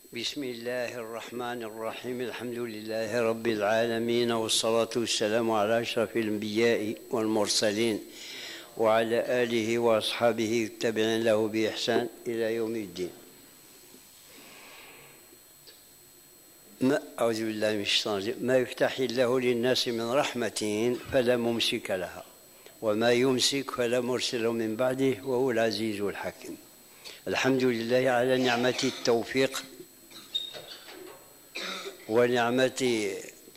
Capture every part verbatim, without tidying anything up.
بسم الله الرحمن الرحيم. الحمد لله رب العالمين، والصلاة والسلام على أشرف الأنبياء والمرسلين وعلى آله وأصحابه التابعين له بإحسان إلى يوم الدين. ما أعوذ بالله من الشيطان الرجيم. ما يفتح الله للناس من رحمة فلا ممسك لها، وما يمسك فلا مرسل من بعده، وهو العزيز الحكيم. الحمد لله على نعمة التوفيق ونعمة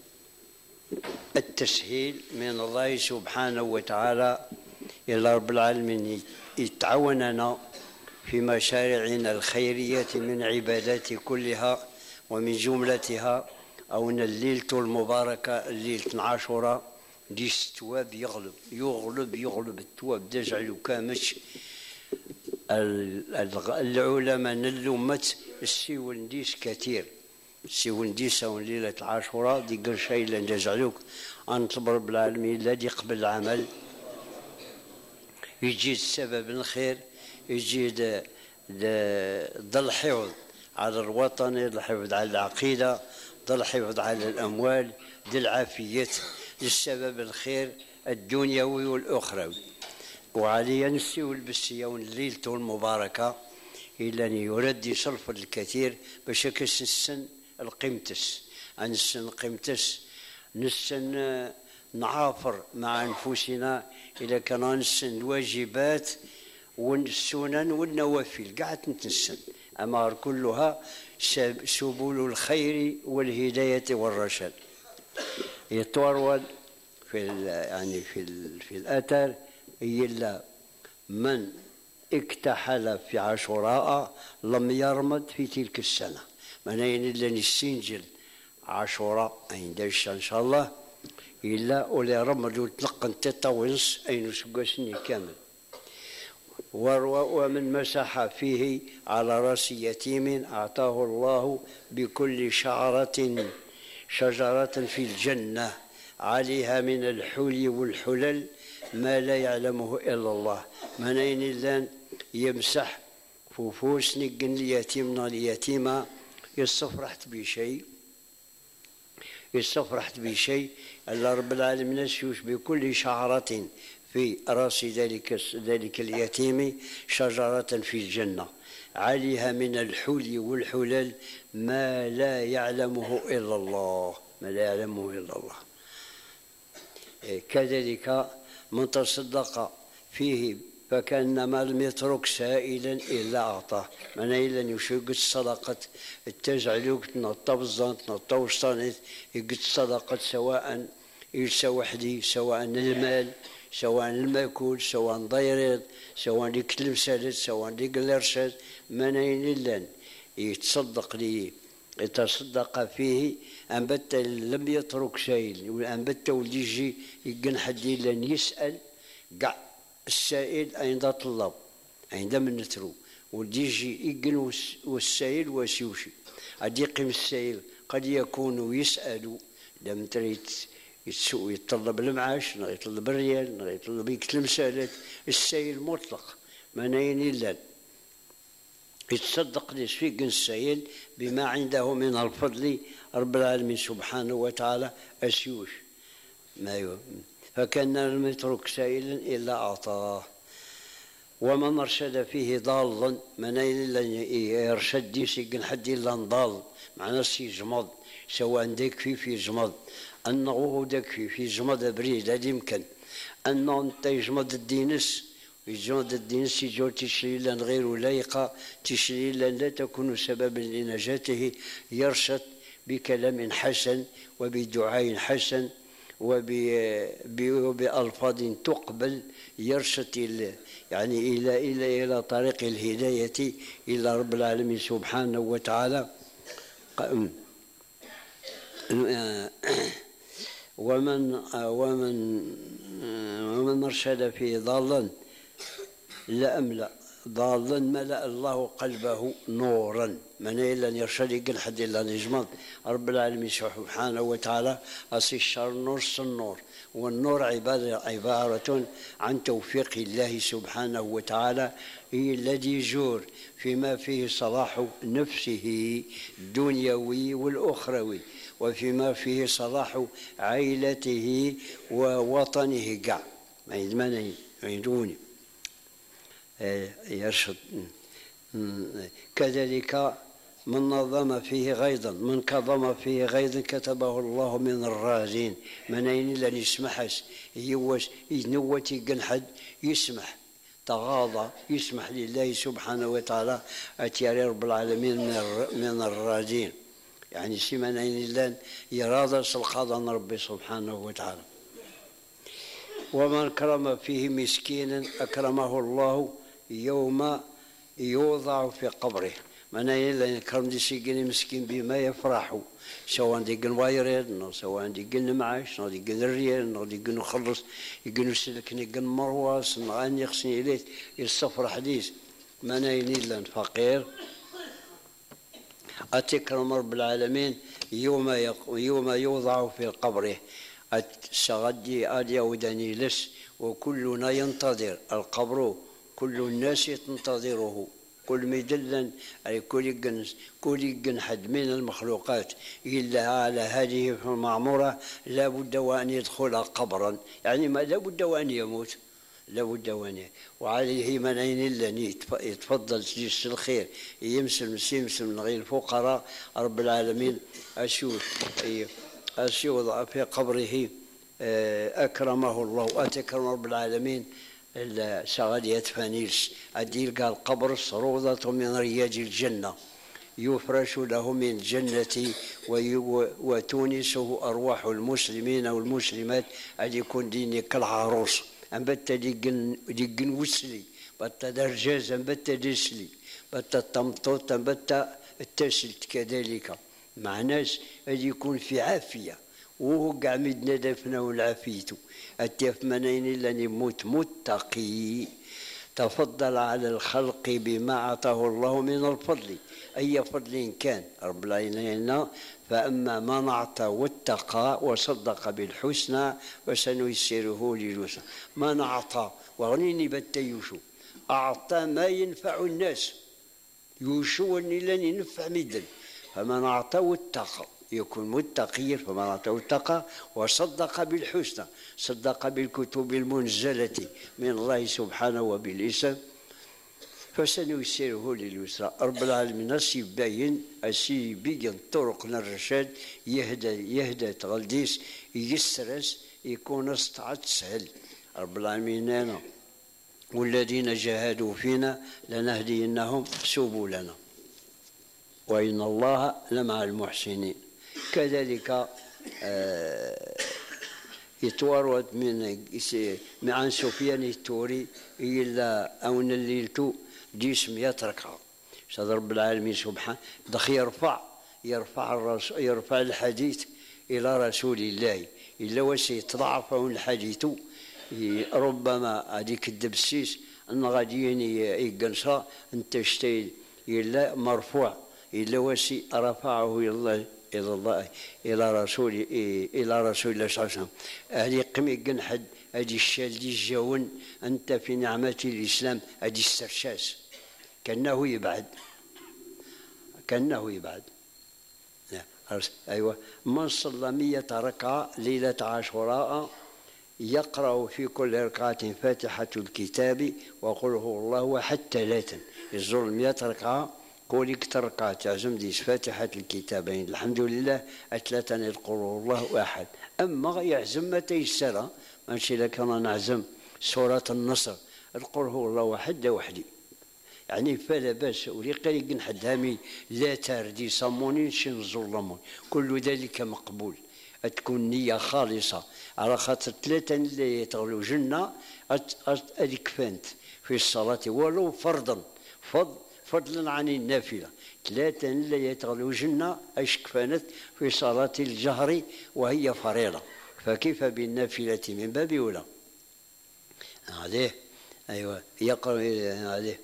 التسهيل من الله سبحانه وتعالى إلى رب العالمين، يتعاوننا في مشاريعنا الخيرية من عبادات كلها، ومن جملتها أن الليلة المباركة ليلة عاشوراء ديس التواب يغلب يغلب يغلب التواب دجعلو كامش. العلماء نلومت السيول ديس كثير، سيون ديسا ليلة عاشوراء دي قرشي لن جزعلوك أنطب رب العالمين الذي قبل العمل يجي السبب الخير، يجي ذا الحفظ على الوطن، ذا الحفظ على العقيدة، ذا الحفظ على الأموال، ذا العافية، السبب الخير الدنيوي والأخروي. وعليا نسيو البسيون ليلته المباركة إلا أن يرد يصرف الكثير باش كسن القيمتس نسن قيمتس نسن نعافر مع أنفسنا إذا كان نسن الواجبات والسنن والنوافل قاعد نتنسن أمار كلها سبل الخير والهداية والرشاد. يتورول في يعني في في الأثر إلا من اكتحل في عاشوراء لم يرمد في تلك السنة، منين إلا نستنجل عاشوراء عندش إن شاء الله إلا أولي رمد وتلقن تطوينس أين سقسني كامل. ومن مسح فيه على رأس يتيم أعطاه الله بكل شعرة شجرة في الجنة عليها من الحلي والحلل ما لا يعلمه إلا الله. منين إلا يمسح فوفوس نقن اليتيمنا اليتيمة يصفرحت بشيء يصفرحت بشيء الله رب العالمين يسوش بكل شعرة في رأس ذلك ذلك اليتيم شجرة في الجنة عليها من الحلي والحلل ما لا يعلمه إلا الله ما لا يعلمه إلا الله. كذلك من تصدق فيه فكأنما لم يترك سائلا إلا أعطاه. من إلا يشوق الصدقة التجعلوك تنطى بالظن تنطى وشطانت يقد الصدقة سواء يلسى وحدي، سواء المال، سواء المأكول، سواء ضيريض، سواء يكتلم سالت، سواء يقلرشد. من إلا يتصدق لي يتصدق فيه أنبت لم يترك سائل، أنبت وليجي يقن حد لن يسأل قع السائل أين طلب عندما نترو وديجي يقن والسائل وسيوشي أديقم السائل قد يكون يسأل لم تريد يطلب المعاش، يطلب الريال، يطلب يكتلم سالت. السائل مطلق منين إلا يتصدق لسفيق السائل بما عنده من الفضل رب العالمين سبحانه وتعالى أسيوش ما يو. فكان لم يترك سائلا إلا أعطاه. ومن أرشد فيه ضالا منين إلا يرشد ديسيقن حد إلا ضال معناه سيجمض، سواء داك في جمض أنه داك في في جمض بريد هذا يمكن أنه أنت يجمض الدينس يجمض الدينس يجور تشريلا غير لايقة تشريلا لا تكون سببا لنجاته. يرشد بكلام حسن وبدعاء حسن وبألفاظ تقبل، يرشد يعني إلى إلى إلى طريق الهداية إلى رب العالمين سبحانه وتعالى. ومن ومن ومن أرشد فيه ضالا لا أملا ضالا ملأ الله قلبه نورا من إلا يرشد يقل حد إلا نجمض رب العالمين سبحانه وتعالى أصي الشر نور النور، والنور عبارة, عبارة عن توفيق الله سبحانه وتعالى هي الذي يجور فيما فيه صلاح نفسه الدنيوي والأخروي، وفيما فيه صلاح عائلته ووطنه قاع ما يدوني يرشد. كذلك من نظم فيه غيظا من كظم فيه غيظا كتبه الله من الرازين من أين لن يسمحش يوش ينوتي قنحد يسمح تغاضى يسمح لله سبحانه وتعالى أتياري رب العالمين من الرازين، يعني سيمن أين لن يراد سلقاضا ربي سبحانه وتعالى. ومن كرم فيه مسكينا أكرمه الله يوم يوضع في قبره، من أين كرم دي سيقني مسكين بما يفرحوا سواء دي قن وايرين سواء دي قن معاش دي قن الريال دي قن خلص يقنوا سلكني قن مرواس نغاني يخصني إليه الصفر حديث من أين إلا فقير أتكرم رب العالمين يوم يوم يوضع في قبره السغدي آدي وداني لس وكلنا ينتظر القبر كل الناس تنتظره كل مدلا أي كل جنس كل جن حد من المخلوقات إلا على هذه المعمورة لا بد وأن يدخل قبرا، يعني ما لا بد وأن يموت لا بد وأن وعليه من أين إلا يتفضل جيش الخير يمسل يمسل من غير الفقراء رب العالمين أشوف أشوف في قبره أكرمه الله وأتكرم رب العالمين سغادية فانيس أدير قال قبر روضة من رياض الجنة يفرش له من الجنة وتونسه أرواح المسلمين والمسلمات أن يكون ديني كالعروس أن بت ديقن وسلي بت درجاز أن بت دسلي بت التمطوط أن بت التسلت كذلك مع ناس أن يكون في عافية وهو قاع مدنا دفنا والعافيته التيف منين لن يموت متقي تفضل على الخلق بما أعطاه الله من الفضل أي فضل كان رب العالمين فأما من أعطى واتقى وصدق بالحسنى وسنيسره لليسرى من أعطى وغنيني بتيوشو أعطى ما ينفع الناس يوشو أني لن ينفع مدن فمن أعطى واتقى يكون متقيا فمن أعطى واتقى وصدق بالحسنى صدق بالكتب المنزلة من الله سبحانه وبالإسلام فسنيسره لليسرى رب العالمين أسيب باين أسيب بين طرقنا الرشاد يهدى يهدى تغلديس يسرس يكون استعد سهل رب العالمين أنا والذين جاهدوا فينا لنهدينهم سبلنا وإن الله لمع المحسنين. كذلك آه يتورد من عن سفيان الثوري إلا أون الليلتو جسم يتركها شهد رب العالمين سبحانه دخ يرفع يرفع الرسول يرفع الحديث إلى رسول الله إلا وسي تضعف الحديث ربما هذيك الدبسيس أن غاديين يقنصا أنت شتي إلا مرفوع إلا وسي رفعه إلى الله إلى الله إلى رسول إلى رسول الله صلى الله عليه وسلم هذه قمي قنحد هذه الشال دي الجون أنت في نعمة الإسلام هذه السرشاس كأنه يبعد كأنه يبعد أيوة من صلى مية ركعة ليلة عاشوراء يقرأ في كل ركعة فاتحة الكتاب وقل هو الله أحد ثلاثا يزور مية ركعة قولك تركع تعزم ديس فاتحة الكتابين الحمد لله أثلاثا يقول الله أحد أما يعزم ما تيسر ماشي لك أنا نعزم سورة النصر القول هو الله وحده وحدي يعني فلا باس ولقى حد هامي لا تردي صمونين شن ظلمون كل ذلك مقبول تكون نية خالصة على خاطر ثلاثة اللي يتغلو جنة أديك فانت في الصلاة ولو فرضا فضل فضلا عن النافلة ثلاثة اللي يتغلو جنة أشكفانت في صلاة الجهر وهي فريضة فكيف بالنافلة من باب أولى عليه أيوة يقرأ عليه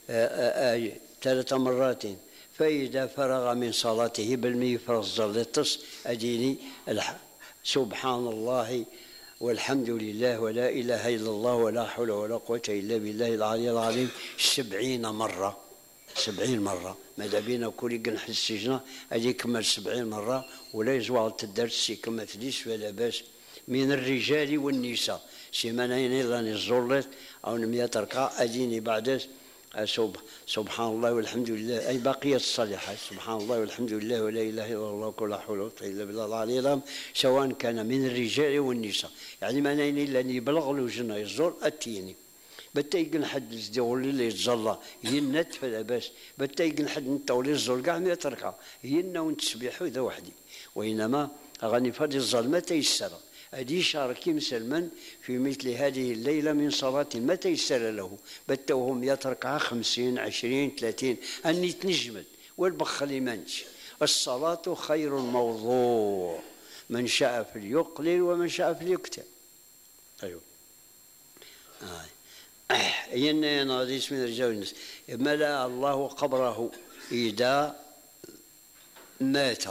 ثلاث مرات. فإذا فرغ من صلاته بالمي فرزر للطس أديني سبحان الله والحمد لله ولا إله إلا الله ولا حول ولا قوة إلا بالله العلي العظيم سبعين مرة. سبعين مرة ماذا بينا كل يقنح السجنة أدي يكمل سبعين مرة ولا يزوع الدرس كما تديس ولا باس من الرجال والنساء سيمانين إلا نزولت أو نمية ركعة أديني بعد سبحان الله والحمد لله أي بقية الصالحات سبحان الله والحمد لله ولا إله إلا الله ولا حول ولا قوة إلا بالله العلي العظيم سواء كان من الرجال والنساء يعني مانين إلا يبلغ له جنة الزور أتيني بتا يقن حد يزدولي اللي يتزلى هي النت فلا باس بتا يقن حد نتولي الزول كاع ما تركع هي النا ونتسبيحو ذا وحدي وإنما أغني فادي الظلمة تيسر أدي شاركي مسلما في مثل هذه الليلة من صلاة ما تيسر له بتا وهم يتركع خمسين عشرين ثلاثين أني تنجمد والبخل منش الصلاة خير موضوع من شاء فليقلل ومن شاء فليكتر. أيوه آه. ين ناديس من الرجال والنساء ملأ الله قبره إذا مات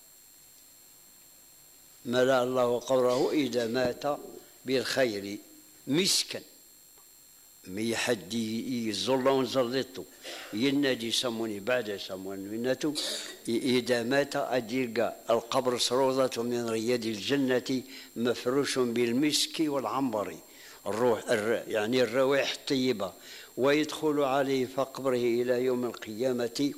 ملأ الله قبره إذا مات بالخير مسكا مي حد يزل ونزلته ينادي سموني بعد سمون منته إذا مات أديرقى القبر سروضة من رياض الجنة مفروش بالمسك والعنبر الروح يعني الروائح الطيبة ويدخل عليه فقبره إلى يوم القيامة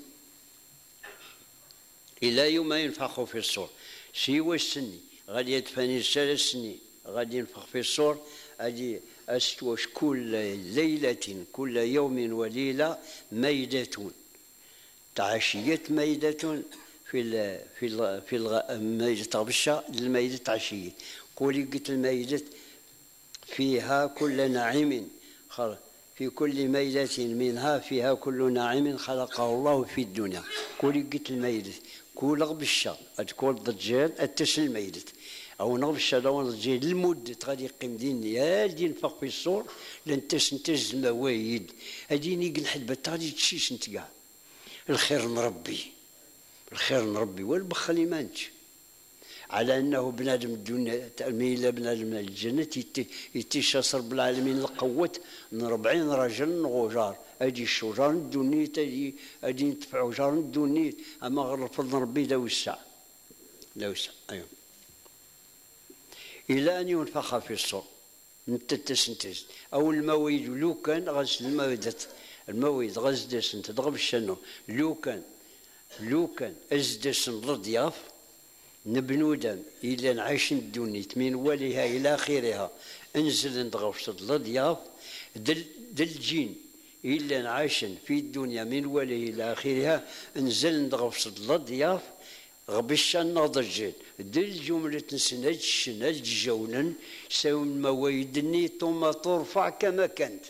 إلى يوم ينفخ في الصور سوى السني غادي يدفن ثلاث سنين غادي ينفخ في الصور أجي أستوش كل ليلة كل يوم وليلة ميدة تعشية ميدة في ال في ال في الميدة غبشة الميدة عشية قولي قلت الميدة فيها كل نعيم في كل ميدة منها فيها كل نعيم خلقه الله في الدنيا كل قلت الميدة كل غبشة تكون ضجال التسل الميدة أو نغبشة لو ضجال المدة غادي يقيم ديني يا دين فوق في الصور لن تسنتج الموايد هاديني قنحد بتا غادي تشيش انت كاع الخير نربي الخير نربي والبخل مانش على أنه بنادم الدنيا تأميل بنادم الجنة يتشاس رب العالمين القوة من أربعين رجل غجار أدي الشجار الدنيا أدي أدي ندفعوا جار الدنيا أما غير الفضل ربي لا وسع لا وسع أيوه إلى أن ينفخ في الصور نتتسنتز أو المويد لو كان غسل المويد المويد غزدس انت ضرب الشنو لو كان لو كان أزدس الضياف نبنو دم إلا نعيش الدنيا من وليها إلى آخرها انزل ندغوص الضياف دل دلجين إلا نعيش في الدنيا من وليه إلى آخرها انزل ندغوص الضياف غبشا نضجين دل جملة نسنج شنج جونا سوى الموايدني ثم ترفع كما كانت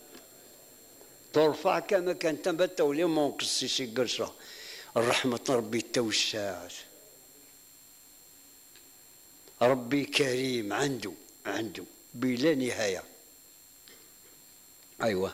ترفع كما كانت تبت ولي منقصي قرصة الرحمة ربي توسعت ربي كريم عنده عنده بلا نهاية أيوة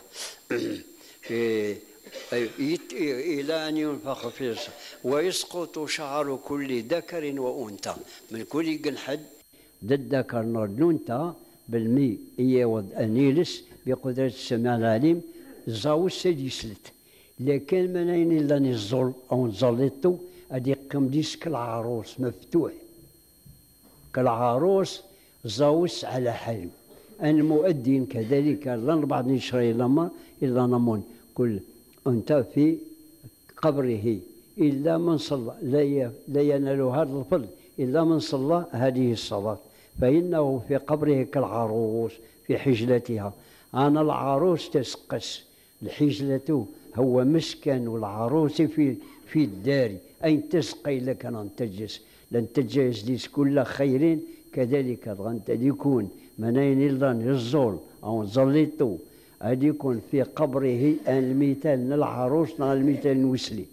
إلى أن ينفخ في الصور ويسقط شعر كل ذكر وأنثى من كل جنحد الذكر والأنثى بالمي يعوض أنيلس بقدرة السميع العليم زاوس سيديسلت لكن منين إلا نزل أو نزلتو أدي قم ديسك العروس مفتوح كالعروس زاوس على حلم المؤذن كذلك لا بعض نشري لما إلا نمون كل أنت في قبره إلا من صلى لا ينال هذا الفضل إلا من صلى هذه الصلاة فإنه في قبره كالعروس في حجلتها أنا العروس تسقس الحجلة هو مسكن والعروس في في الدار أين تسقي لك أن تجلس لن تجلس ليس كل خير كذلك غنت يكون منين إلا الزول أو زليتو أدي يكون في قبره المثال العروس المثال الوسلي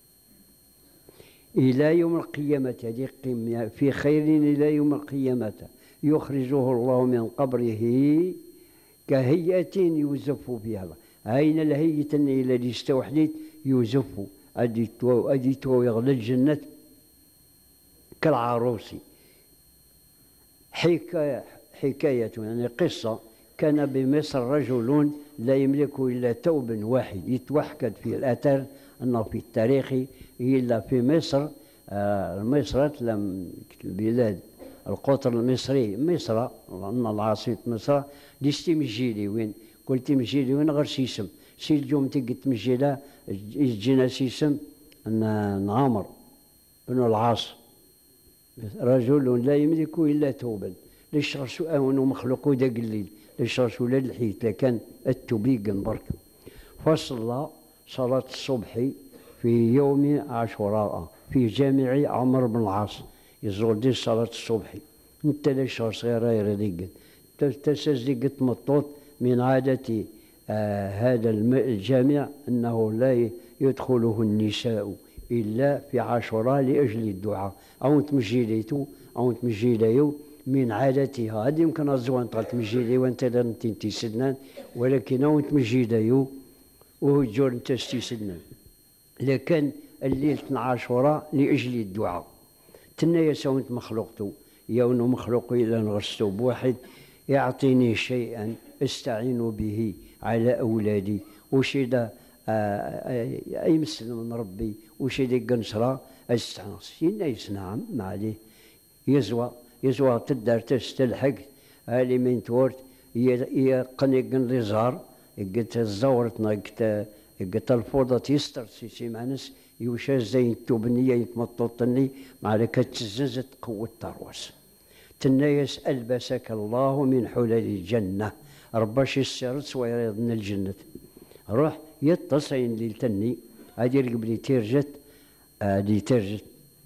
إلى يوم القيامة هذه في خير إلى يوم القيامة يخرجه الله من قبره كهيئة يوزف بها أين الهية إلى دي استوحديت يوزفوا أدي تو أدي تو يغلى الجنة كالعروسي. حكاية حكاية يعني قصة. كان بمصر رجل لا يملك إلا ثوب واحد، يتوحد في الأثر أنه في التاريخ إلا في مصر. آه مصر لم البلاد القطر المصري مصر أن العاصمة مصر ديستي مجيلي وين قلت مجيلي وين غير سيسم سي اليوم تقت مجيلة يجينا سيسم أن عمر بن العاص رجل لا يملك إلا ثوبا ليش رسول مخلوق ذا قليل ليش رسول الحيت لكان التبيق برك. فصلى صلاة الصبح في يوم عاشوراء في جامع عمرو بن العاص يزول دي صلاة الصبح. انت ليش صغيرة يرديق تسزقت مطوط من عادة آه هذا الجامع أنه لا يدخله النساء إلا في عاشوراء لأجل الدعاء أو تمجيليتو أو تمجيليو من عادتها. هذه يمكن الزوان طالت تمجيلي وانت لن سنان ولكن أو تمجيليو وهجور انت سنان لكن الليل عاشوراء لأجل الدعاء. تنايا سويت مخلوقتو يون مخلوق إلى نغرستو بواحد يعطيني شيئا استعين به على أولادي وشيدا آه أي مسلم من ربي وشيدا قنصرة استعنص ينايس نعم ما عليه يزوى يزوى تدار تستلحق هالي من تورت يقني قن رزار قلت الزورتنا قلت قلت الفوضى تيستر سيسي معنس يوشا زين التوبنية يتمططني مع كتززت قوة تروس. تنايس ألبسك الله من حلل الجنة رباش السرت ويريض من الجنة. روح يتصين للتني هذه قبل ترجت هذه ترجت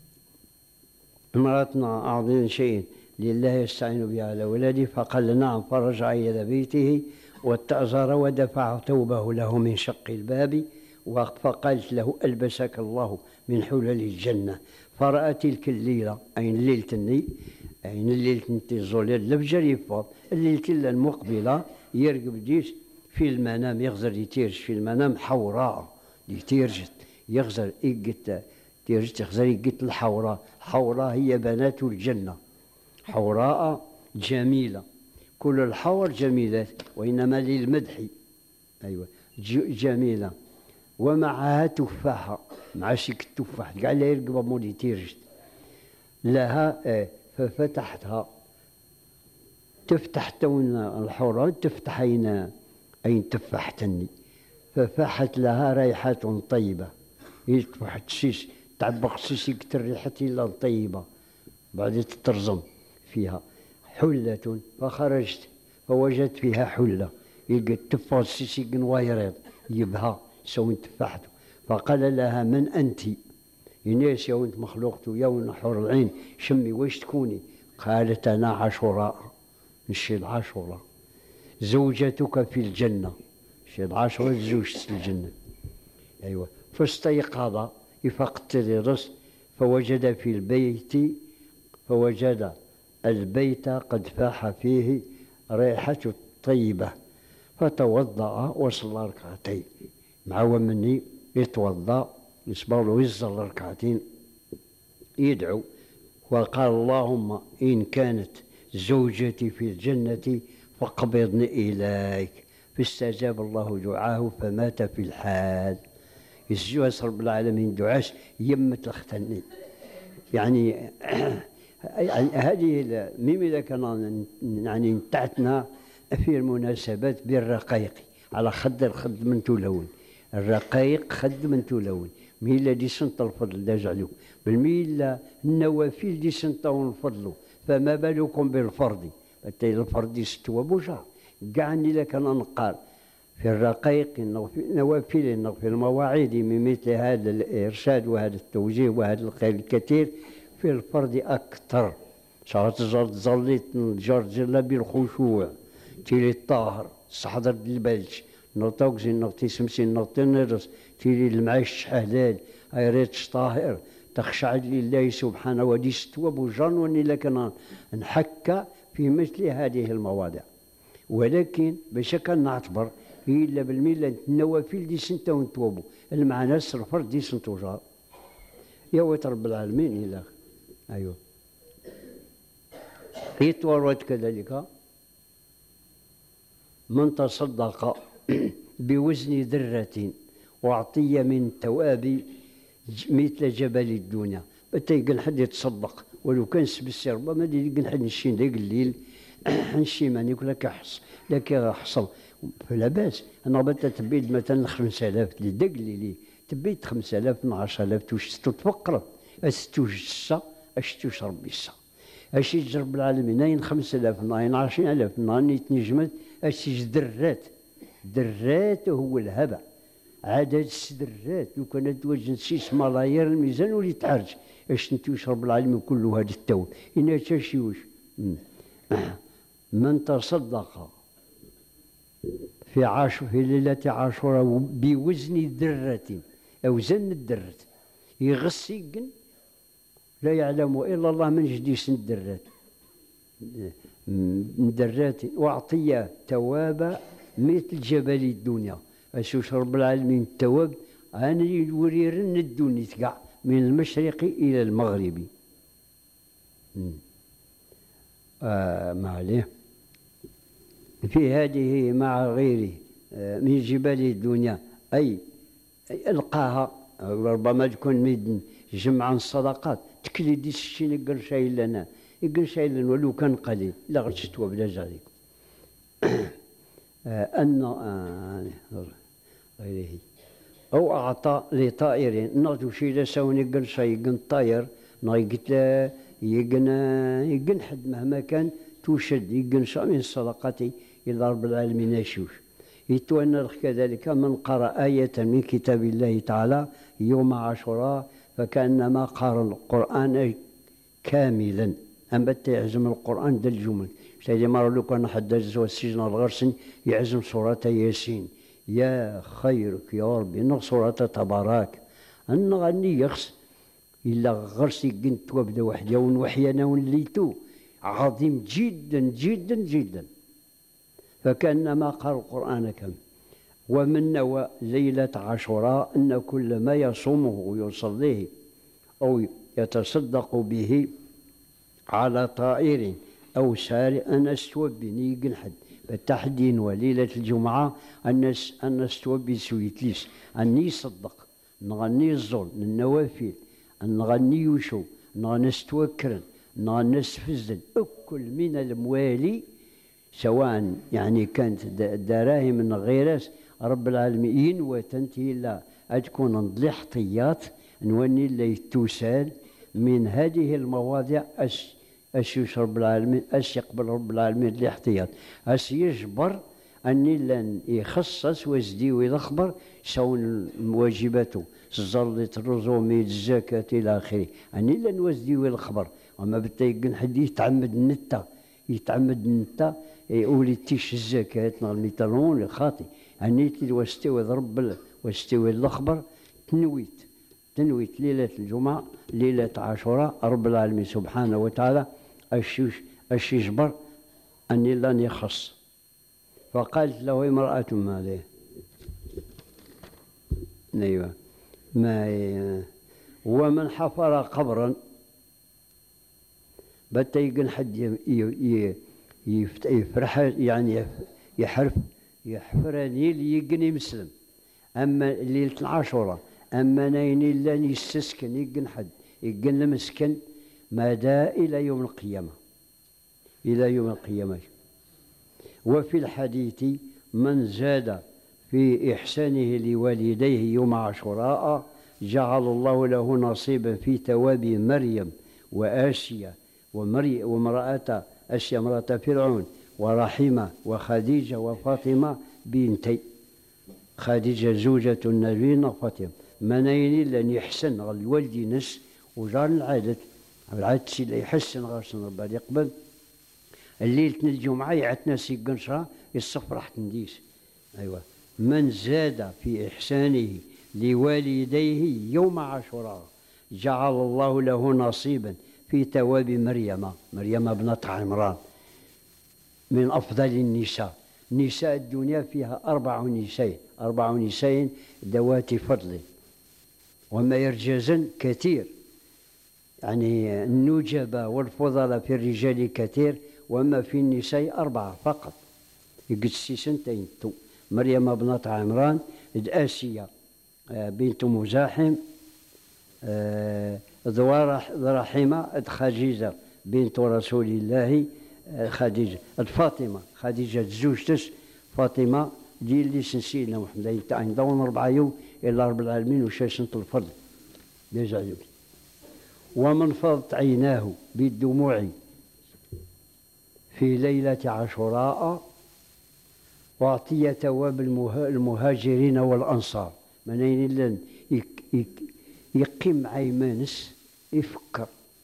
امرأتنا أعطينا شيء لله يستعين به على ولدي فقال نعم فرجع إلى بيته والتأزر ودفع ثوبه له من شق الباب فقالت له ألبسك الله من حلل الجنة. فرأى تلك الليلة أين الليلة تني أين الليلة تنتي زولير لبجر يفض الليلة إلا المقبلة يرقب ديش في المنام يغزر يتيرج في المنام حوراء يتيرجت يغزر إيقت تيرجت يغزر إيقت الحوراء. حوراء هي بنات الجنة حوراء جميلة كل الحور جميلات وإنما للمدح أيوة جميلة ومعها تفاحة مع شيك التفاح قال لها يرقب مولي تيرجت لها آه ففتحتها تفتح تون الحورة تفتح أين أين تفاحتني ففاحت لها ريحة طيبة يتفحت شيش تعبق شيش الريحة إلا طيبة بعد تترزم فيها حلة فخرجت فوجدت فيها حلة يلقى تفاح شيش نوايريض يبها سوين تفاحته فقال لها من أنت يناس يوانت مخلوقته يوان حور العين شمي ويش تكوني قالت أنا عاشوراء نشيد عاشوراء زوجتك في الجنة شيد عاشوراء زوجة الجنة أيوة. فاستيقظ يفقد الرأس فوجد في البيت فوجد البيت قد فاح فيه ريحة طيبة فتوضأ وصلى ركعتين مع ومني يتوضأ يصبر له يصلي ركعتين يدعو وقال اللهم إن كانت زوجتي في الجنة فاقبضني إليك فاستجاب الله دعاه فمات في الحال. يسجد رب العالمين دعاش يمت الختني يعني هذه ميم إذا كان يعني نتعتنا في المناسبات بالرقيق على خد الخد من تولون الرقيق خد من تولون ميلا دي سنت الفضل دا جعلو بالميلا النوافل دي سنتون الفضل فما بالكم بالفرض حتى الفرض يستوى بوجع قعني لك انا نقال في الرقيق انه في النوافل انه في المواعيد من مثل هذا الارشاد وهذا التوجيه وهذا الخير الكثير في الفرض اكثر شهرت زرت زليت جرجر بالخشوع تيلي الطاهر صحضر البلج نطوكزي نغتي سمسي نغتي نرس تيلي المعيش حلال ايريتش طاهر تخشع لله سبحانه ودي ستوى بوجان واني لكن نحكى في مثل هذه المواضيع ولكن باش كان نعتبر إلا بالملة النوافل دي سنتا ونتوبوا المعنى الفرد دي سنتوجار يا ويت رب العالمين إلا أيوه يتورد كذلك من تصدق بوزن ذرة وعطية من تواب مثل جبل الدنيا بتيقن حد يتصدق ولو كان سبسي ربما يقن حد نشين ذاك الليل نشي ماني يقول لك احص لك حصل فلا باس انا بتا تبيد مثلا خمسة آلاف لذاك الليل تبيد خمسة آلاف من عشرة آلاف توش تتفقر اش توش السا اش توش ربي السا اش يجرب العالمين ناين خمسة آلاف ناين عشرين آلاف ناين يتنجمت اش درات درات هو الهبة عدد السدرات لو كانت توجد شيش ملايير الميزان ولي تعرج اش نتوش رب العالمين كله هذا التوب إنا تشيوش من تصدق في عاشور في ليلة عاشوراء بوزن ذرة أوزن الدرة يغص يقن لا يعلم إلا الله من جديس الدرات من درات وأعطي تواب مثل جبل الدنيا أشوش رب العالمين التواب أنا يوريرن الدنيا تقع من المشرق إلى المغرب آه ما عليه في هذه مع غيره آه من جبال الدنيا أي ألقاها ربما تكون ميدن جمعا الصدقات تكلي دي الشين يقل شيء لنا يقل شيء لنا ولو كان قليل لا غتشتوى بلا جاريك آه أن آه غيره أو أعطى لطائر نغدو شي لسون يقن شي يقن طاير نغيقت يقن يقن حد مهما كان توشد يقن شا من الصدقات إلى رب العالمين يشوش يتوانا كذلك من قرأ آية من كتاب الله تعالى يوم عاشوراء فكأنما قرأ القرآن كاملا أما يعزم القرآن دا الجمل سيدي مرة لو كان حد السجن الغرسن يعزم سورة ياسين يا خيرك يا ربي إن سورة تبارك أن غني يخص إلا غرسي قنت وابدا وحدي ونوحينا ونليتو عظيم جدا جدا جدا فكأنما قرأ القرآن كم ومن نوى ليلة عاشوراء أن كل ما يصومه ويصليه أو يتصدق به على طائر أو سارع أن استوبني يقنحد بالتحدين وليلة الجمعة الناس الناس توبي سويتليس أني يصدق نغني الظل النوافل نغني يشو نغني توكرن نغني فزن أكل من الموالي سواء يعني كانت دراهم من غيرس رب العالمين وتنتهي لا تكون نضلي حطيات نوني اللي توسال من هذه المواضيع أش أش يشرب العالمين أش يقبل رب العالمين الاحتياط أش يجبر أني لن يخصص ويزدي ويخبر شون واجباته زرلة الرزومي الزكاة إلى آخره أني لن وزدي ويخبر وما بتيقن حد يتعمد النتا يتعمد النتا يقول تيش الزكاة نغني ترون خاطي أني تي واستوي رب واستوي الأخبر تنويت تنويت ليلة الجمعة ليلة عاشوراء رب العالمين سبحانه وتعالى أشيش أش يجبر أني لن يخص فقالت له امرأة ماذا أيوة ما ومن حفر قبرا بتيقن حد يفرح يعني يحرف يحفرني ليقني مسلم أما ليلة العاشوراء أما نيني لن يستسكن يقن حد يقن مسكن مدى إلى يوم القيامة إلى يوم القيامة وفي الحديث من زاد في إحسانه لوالديه يوم عاشوراء جعل الله له نصيبا في ثواب مريم وآسيا ومري وامرأة آسيا امرأة فرعون ورحيمة وخديجة وفاطمة بنتي خديجة زوجة النبي وفاطمة منين لن يحسن الوالد نس وجار العادة العادة اللي يحسن غرسن ربي يقبل الليلة الجمعة يعتنا سيقنشرا يصفر راح تنديس أيوة من زاد في إحسانه لوالديه يوم عاشوراء جعل الله له نصيبا في ثواب مريم مريم ابنة عمران من أفضل النساء نساء الدنيا فيها أربع نساء أربع نساء ذوات فضل وما يرجزن كثير، يعني النجبة والفضلاء في الرجال كثير وما في النساء أربعة فقط. يقصي سنتين تو مريم بنت عمران، آسيا بنت مزاحم، ذو رحمة خديجة بنت رسول الله، خديجة فاطمة خديجة زوجتس فاطمة دي اللي سنسينا محمد عندهم أربعة يوم إلى رب العالمين وشاشنة الفضل يجعلوا. ومن فضت عيناه بالدموع في ليلة عاشوراء وأعطي ثواب المهاجرين والأنصار. منين لن يقيم عيمانس يفكر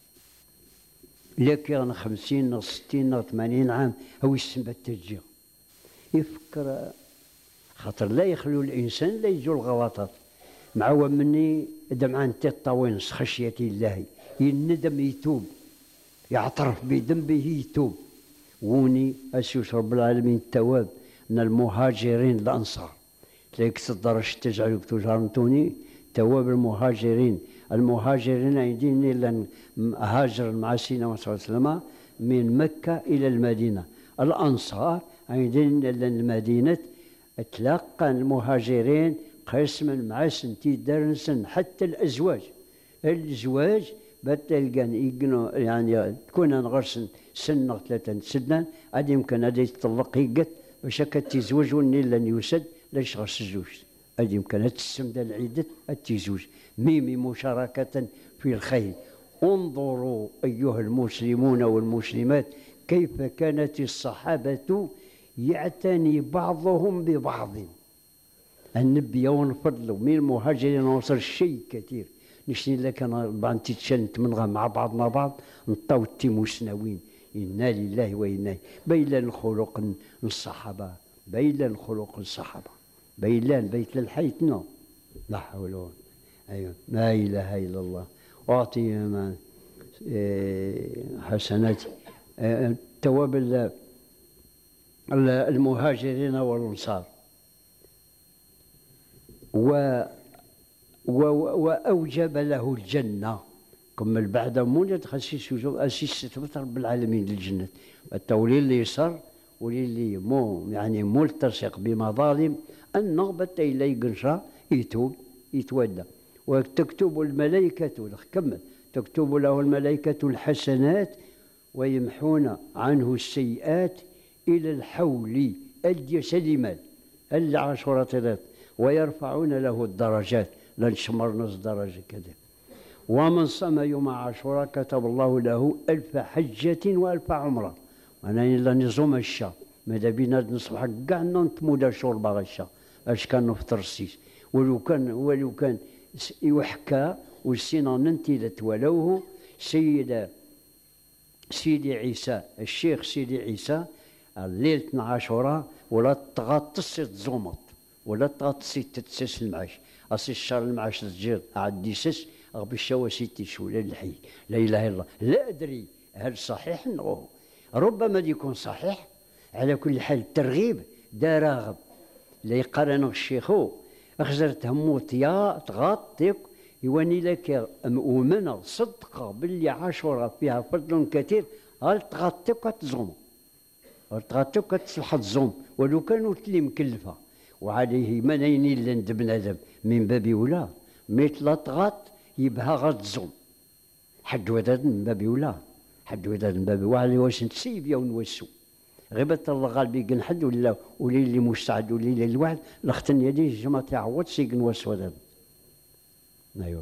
لكن خمسين ستين ثمانين عام هو يسمى التجيه يفكر، خاطر لا يخلو الإنسان لا يجو الغلطات. مع مني دمعان الطوينس خشية الله، يندم يتوب يعترف بذنبه يتوب. وني أسيوس رب العالمين التواب من المهاجرين الأنصار تلاقيك تدرج تجعلك تجارنتوني تواب المهاجرين. المهاجرين عندي لأن هاجر مع سيدنا صلى الله عليه وسلم من مكة إلى المدينة. الأنصار عندنا لأن المدينة تلقى المهاجرين قسما مع سنتي درسن حتى الأزواج. الزواج بتلقان يقنو يعني تكون نغرسن سنة ثلاثة سنة عاد يمكن هذا يتطلق يقت باش هكا تزوج وني لن يوسد لاش غرس الزوج هذه يمكن هاد السمدة العدة التزوج ميمي مشاركة في الخير. انظروا أيها المسلمون والمسلمات كيف كانت الصحابة يعتني بعضهم ببعض. النبي ونفضلوا من المهاجرين وصل شيء كثير نشني لك انا بعد تتشنت منغا مع بعضنا بعض نطاو التيموسناوين انا لله وانا بين الخلق الصحابه بين الخلق الصحابه بين بيت الحيتنا لا حول ولا ايوه لا اله الا الله. اعطي حسنات تواب المهاجرين والانصار و وأوجب له الجنة. كمل بعد مولد خسيس وجوب أسيس رب العالمين للجنة. التولي اللي يسر ولي اللي مو يعني ملتصق بمظالم النغبة إلى يقنشا يتوب يتودى. وتكتب الملائكة كمل تكتب له الملائكة الحسنات ويمحون عنه السيئات إلى الحول الجسد مال العشرة ويرفعون له الدرجات لن شمر نص درجة كذا. ومن صام يوم عاشوراء كتب الله له ألف حجة وألف عمرة. أنا إلا نظام الشا ماذا بينا نصبح كاع نتمودا شرب غشا اش كان نفطر السيس ولو كان ولو كان يحكى والسينا ننتي ولوه سيد سيدي عيسى الشيخ سيدي عيسى ليلة عاشوراء ولا تغطس تزومط ولا تغطسي تتسس المعاش أصي الشهر المعاش تجير عاد سس غبي الشواسيتي شو لا الحي لا إله إلا الله. لا أدري هل صحيح أنه ربما يكون صحيح. على كل حال الترغيب دا راغب لا يقارن الشيخو أخزرت هموت يا تغطيك يواني لك مؤمنة صدقة باللي عاشوراء فيها فضل كثير هل تغطيك تزوم هل تغطيك تصلح تزوم ولو كانوا تلي مكلفة وعليه منين لند بنادم من باب ولا مثل طغط يبها غتزوم حد وداد من باب ولا حد وداد من باب وعلي واش نسيب يا ونوسو غيبة الله غالبي كن حد ولا ولي اللي مستعد ولي اللي الواحد لختن يدي جماعة يعوض سيكن وسوداد. ايوه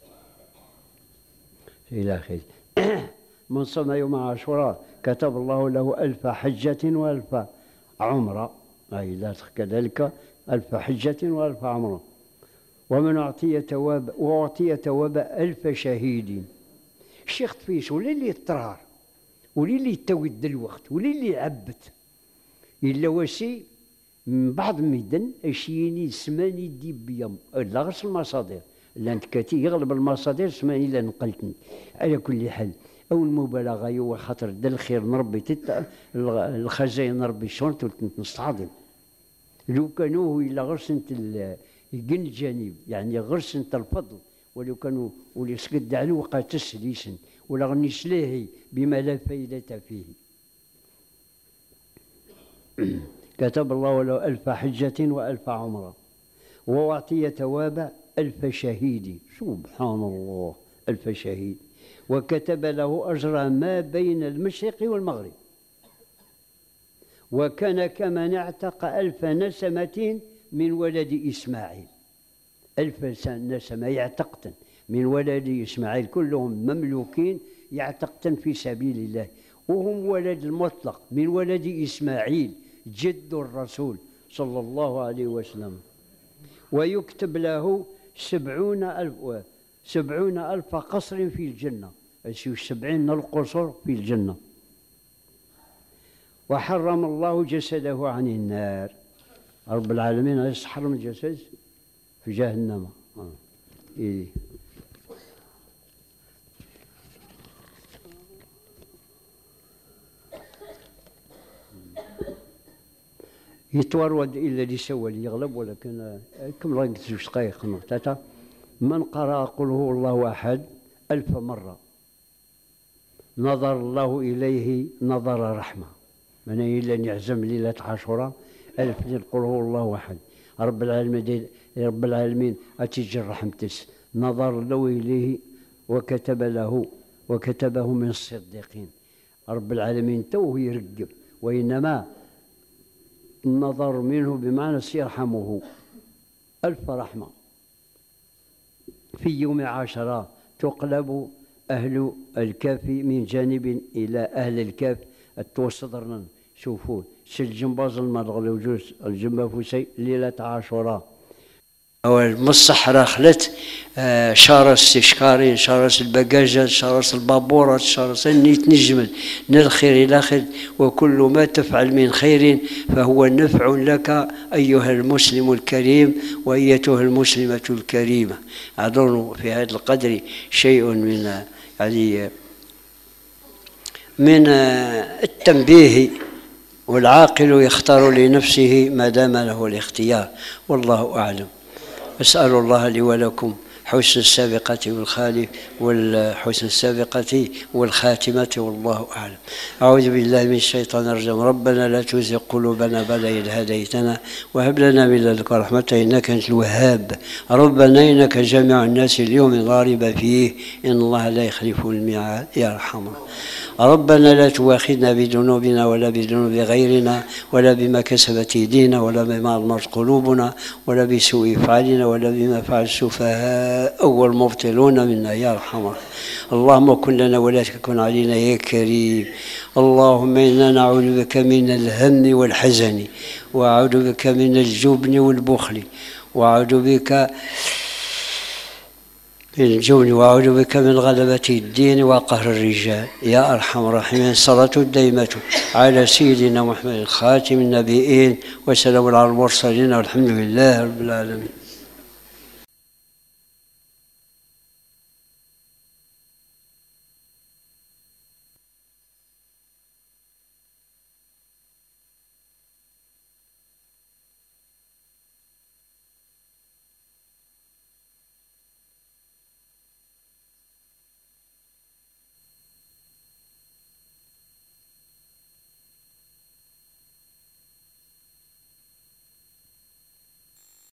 الى خير. من صام يوم عاشوراء كتب الله له ألف حجة وألف عمرة أي لا كذلك ألف حجة وألف عمرة. ومن أعطي تواب وأعطي تواب ألف شهيد. الشيخ تفيش ولي اللي يطرار ولي اللي يتود الوقت ولي اللي يعبت إلا وسي من بعض ميدن أشيني سماني دي بيام لا غير المصادر لأن كاتي يغلب المصادر سماني لا نقلتني. على كل حال أو المبالغة هو خاطر دا الخير نربي تت الخزاين نربي شرط نستعظم. لو كانوا إلا غرسنت الجن الجانب يعني غرسنت الفضل، ولو كانوا ولي سقد عليه وقع تسليسن ولا غني سلاهي بما لا فائدة فيه. كتب الله له ألف حجة وألف عمرة وأعطي ثواب ألف شهيد. سبحان الله، ألف شهيد. وكتب له أجر ما بين المشرق والمغرب. وكان كمن اعتق ألف نسمة من ولد إسماعيل. ألف نسمة يعتقتن من ولد إسماعيل، كلهم مملوكين يعتقتن في سبيل الله، وهم ولد المطلق من ولد إسماعيل جد الرسول صلى الله عليه وسلم. ويكتب له سبعون ألف سبعون ألف قصر في الجنة، سبعين القصر في الجنة. وحرم الله جسده عن النار. رب العالمين يحرم الجسد في جهنم. آه. إيه. يتورد إلا اللي سوى اللي يغلب، ولكن كم راه قلت زوج دقايق نقطة. من قرأ قل هو الله أحد ألف مرة نظر الله إليه نظر رحمة. من إلا أن يعزم ليلة عاشوراء ألف قل هو الله أحد. رب العالمين رب العالمين أتيجي رحمتس نظر له إليه وكتب له وكتبه من الصديقين. رب العالمين توه يرقب، وإنما النظر منه بمعنى سيرحمه ألف رحمة. في يوم عاشوراء تقلب أهل الكهف من جانب إلى أهل الكهف التوسطرن. شوفوا سل جنباز المرغل وجوز الجنب فوسي ليلة عاشوراء. من الصحراء خلت شارس الشكارين، شارس البقاجات، شارس البابورات، شارس النيت نجمل من الخير إلى خير. وكل ما تفعل من خير فهو نفع لك أيها المسلم الكريم وأيتها المسلمة الكريمة. أظن في هذا القدر شيء من يعني من التنبيه، والعاقل يختار لنفسه ما دام له الاختيار، والله أعلم. أسأل الله لي ولكم حسن السابقة والخالف والحسن السابقة والخاتمة، والله أعلم. أعوذ بالله من الشيطان الرجيم. ربنا لا تزغ قلوبنا بعد إذ هديتنا وهب لنا من لدنك رحمة إنك أنت الوهاب. ربنا إنك جامع الناس اليوم لا ريب فيه إن الله لا يخلف الميعاد يا أرحم. ربنا لا تؤاخذنا بذنوبنا ولا بذنوب غيرنا ولا بما كسبت يدينا ولا بما أضمرت قلوبنا ولا بسوء فعلنا ولا بما فعل السفهاء والمبطلون منا يا أرحم. اللهم كن لنا ولا تكن علينا يا كريم. اللهم إنا نعوذ بك من الهم والحزن، وأعوذ بك من الجبن والبخل، وأعوذ بك من الجبن، وأعوذ بك من غلبة الدين وقهر الرجال يا أرحم الراحمين. صلاة الدائمة على سيدنا محمد خاتم النبيين وسلام على المرسلين والحمد لله رب العالمين.